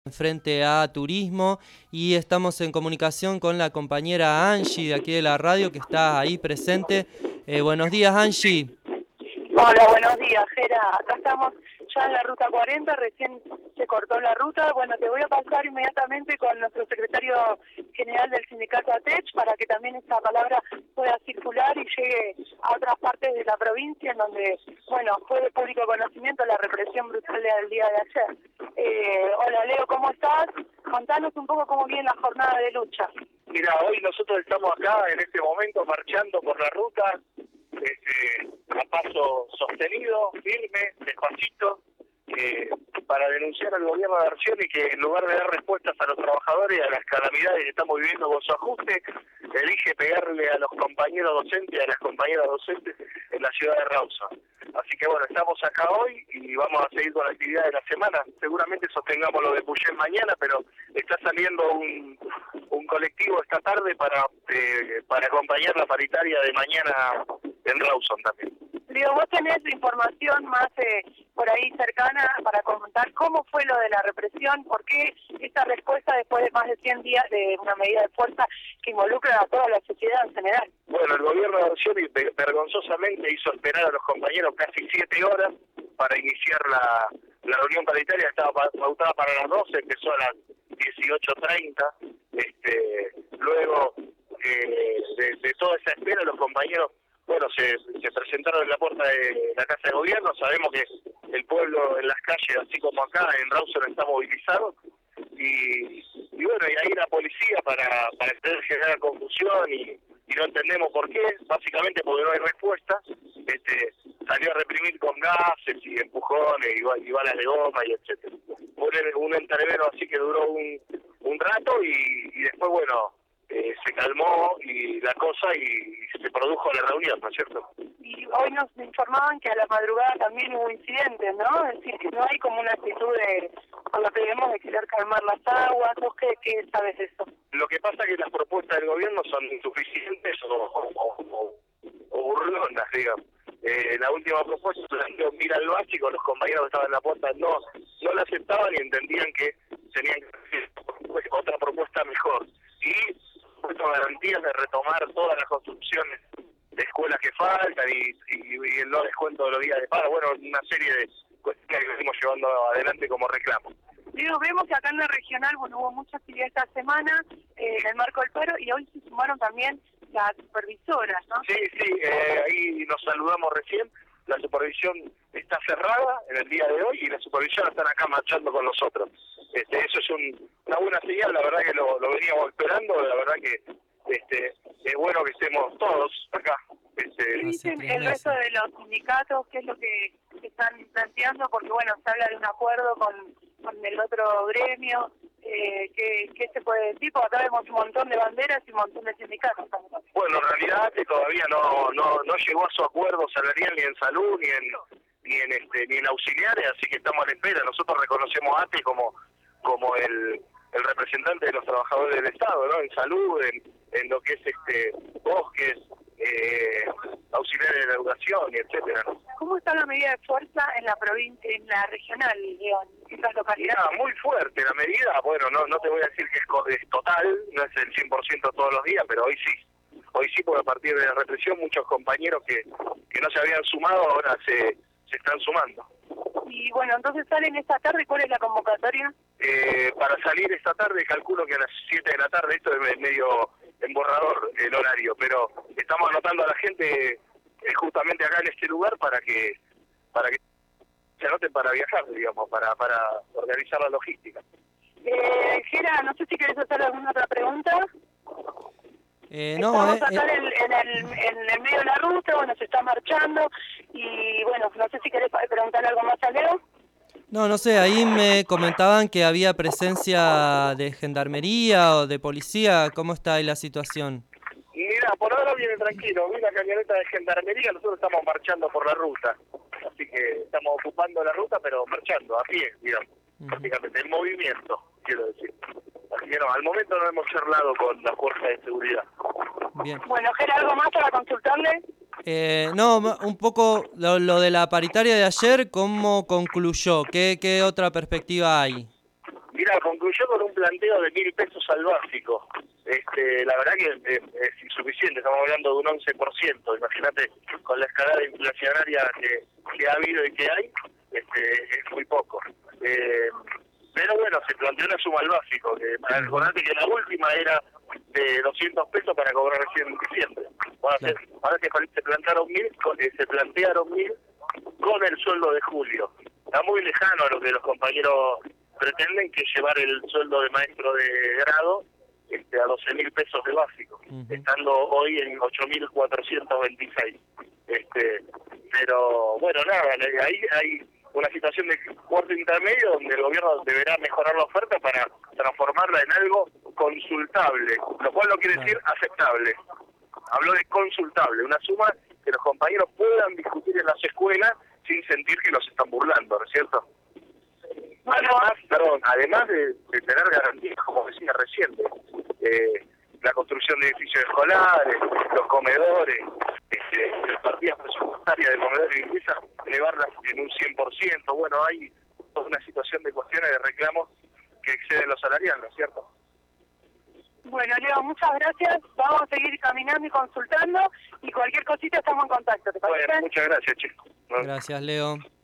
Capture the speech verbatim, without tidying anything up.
frente a turismo y estamos en comunicación con la compañera Angie de aquí de la radio que está ahí presente. Eh, buenos días, Angie. Hola, buenos días, Gera. Acá estamos ya en la ruta cuarenta, recién se cortó la ruta. Bueno, te voy a pasar inmediatamente con nuestro secretario general del sindicato A T E C para que también esta palabra pueda circular y llegue a otras partes de la provincia en donde, bueno, fue de público conocimiento la represión brutal del día de ayer. Eh, hola, Leo, ¿cómo estás? Contanos un poco cómo viene la jornada de lucha. Mira, hoy nosotros estamos acá en este momento marchando por la ruta, este, a paso sostenido, firme, despacito, eh, para denunciar al gobierno de Arción y que en lugar de dar respuestas a los trabajadores y a las calamidades que estamos viviendo con su ajuste, elige pegarle a los compañeros docentes y a las compañeras docentes en la ciudad de Rawson. Así que bueno, estamos acá hoy y vamos a seguir con la actividad de la semana. Seguramente sostengamos lo de Puyén mañana, pero está saliendo un, un colectivo esta tarde para eh, para acompañar la paritaria de mañana en Rawson también. Leo, vos tenés información más eh, por ahí cercana para comentar cómo fue lo de la represión, por qué esta respuesta después de más de cien días de una medida de fuerza que involucra a toda la sociedad en general. Bueno, el gobierno de Arción vergonzosamente hizo esperar a los compañeros casi siete horas para iniciar la, la reunión paritaria. Estaba pautada para las doce, empezó a las dieciocho treinta. Este, luego eh, de, de toda esa espera, los compañeros bueno, se, se presentaron en la puerta de la Casa de Gobierno. Sabemos que el pueblo en las calles, así como acá en Rawson, está movilizado. Y, y bueno, y ahí la policía para, para generar confusión y, y no entendemos por qué, básicamente porque no hay respuesta, este, salió a reprimir con gases y empujones y, y balas de goma y etcétera. Un, un entrevero así que duró un, un rato y, y después, bueno, Eh, se calmó y la cosa y, y se produjo la reunión, ¿no es cierto? Y hoy nos informaban que a la madrugada también hubo incidentes, ¿no? Es decir, que no hay como una actitud de, con lo que vemos, de querer calmar las aguas. ¿Vos qué, qué sabes de eso? Lo que pasa es que las propuestas del gobierno son insuficientes o, o, o, o burlonas, digamos. Eh, la última propuesta, mira el básico, los compañeros que estaban en la puerta no, no la aceptaban y entendían que tenían que hacer otra propuesta mejor. Y garantías de retomar todas las construcciones de escuelas que faltan y, y, y el no descuento de los días de pago, bueno, una serie de cuestiones que seguimos llevando adelante como reclamo. Digo, vemos que acá en la regional, bueno, hubo mucha actividad esta semana eh, en el marco del paro y hoy se sumaron también las supervisoras, ¿no? Sí, sí, eh, ahí nos saludamos recién. La supervisión está cerrada en el día de hoy y las supervisoras están acá marchando con nosotros. Este, eso es un, una buena señal, la verdad que lo, lo veníamos esperando, la verdad que este, es bueno que estemos todos acá. Este, ¿Qué dicen el resto de los sindicatos? ¿Qué es lo que están planteando? Porque bueno, se habla de un acuerdo con, con el otro gremio. Eh, ¿qué, ¿Qué se puede decir? Porque acá vemos un montón de banderas y un montón de sindicatos. Bueno, en realidad que todavía no, no no llegó a su acuerdo salarial ni en salud ni en ni en este ni en auxiliares, así que estamos a la espera. Nosotros reconocemos a A T E como como el, el representante de los trabajadores del Estado, ¿no? En salud, en, en lo que es este bosques, eh, auxiliares de la educación y etcétera, ¿no? ¿Cómo está la medida de fuerza en la provincia, en la regional, León, en esas localidades? Mira, muy fuerte la medida. Bueno, no no te voy a decir que es, es total, no es el cien por ciento todos los días, pero hoy sí. Hoy sí, porque a partir de la represión muchos compañeros que, que no se habían sumado ahora se, se están sumando. Y bueno, entonces salen esta tarde, ¿cuál es la convocatoria? Eh, para salir esta tarde calculo que a las siete de la tarde, esto es medio emborrador el horario, pero estamos anotando a la gente eh, justamente acá en este lugar para que para que se anoten para viajar, digamos, para, para organizar la logística. Eh, Gera, no sé si querés hacer alguna otra pregunta. Eh, no, Estamos eh, acá eh. en, el, en, el, en el medio de la ruta, bueno, se está marchando y bueno, no sé si querés preguntar algo más a Leo. No, no sé, ahí me comentaban que había presencia de gendarmería o de policía. ¿Cómo está ahí la situación? Mira, por ahora viene tranquilo, vi la camioneta de gendarmería, nosotros estamos marchando por la ruta, así que estamos ocupando la ruta, pero marchando, a pie, digamos, uh-huh. Prácticamente, en movimiento, quiero decir. Así que no, al momento no hemos charlado con la fuerza de seguridad. Bien. Bueno, Gera, ¿algo más para consultarle? Eh, no, un poco lo, lo de la paritaria de ayer, ¿cómo concluyó? ¿Qué, qué otra perspectiva hay? Mira, mira, concluyó con un planteo de mil pesos al básico. Este, la verdad que eh, es insuficiente, estamos hablando de un once por ciento. Imagínate, con la escalada inflacionaria que, que ha habido y que hay, este, es muy poco. Eh, pero bueno, se planteó una suma al básico, que para recordarte que la última era de doscientos pesos para cobrar recién en diciembre. Bueno, claro. se, ahora se, se plantearon mil, eh, se plantearon mil con el sueldo de julio. Está muy lejano a lo que los compañeros pretenden, que llevar el sueldo de maestro de grado este, a doce mil pesos de básico, uh-huh. estando hoy en ocho mil cuatrocientos veintiséis. Este, pero bueno, nada, ahí hay una situación de cuarto intermedio donde el gobierno deberá mejorar la oferta para transformarla en algo consultable, lo cual no quiere decir aceptable. Habló de consultable, una suma que los compañeros puedan discutir en las escuelas sin sentir que los están burlando, ¿no es cierto? Además, perdón, además de, de tener garantías, como decía recién, eh, la construcción de edificios escolares, los comedores, este, las partidas presupuestarias de comedores y limpieza, elevarlas en un cien por ciento. Bueno, hay toda una situación de cuestiones de reclamos que exceden los salariales, ¿no es cierto? Bueno, Leo, muchas gracias. Vamos a seguir caminando y consultando y cualquier cosita estamos en contacto. ¿Te parece? Bueno, muchas gracias, chicos. Gracias, Leo.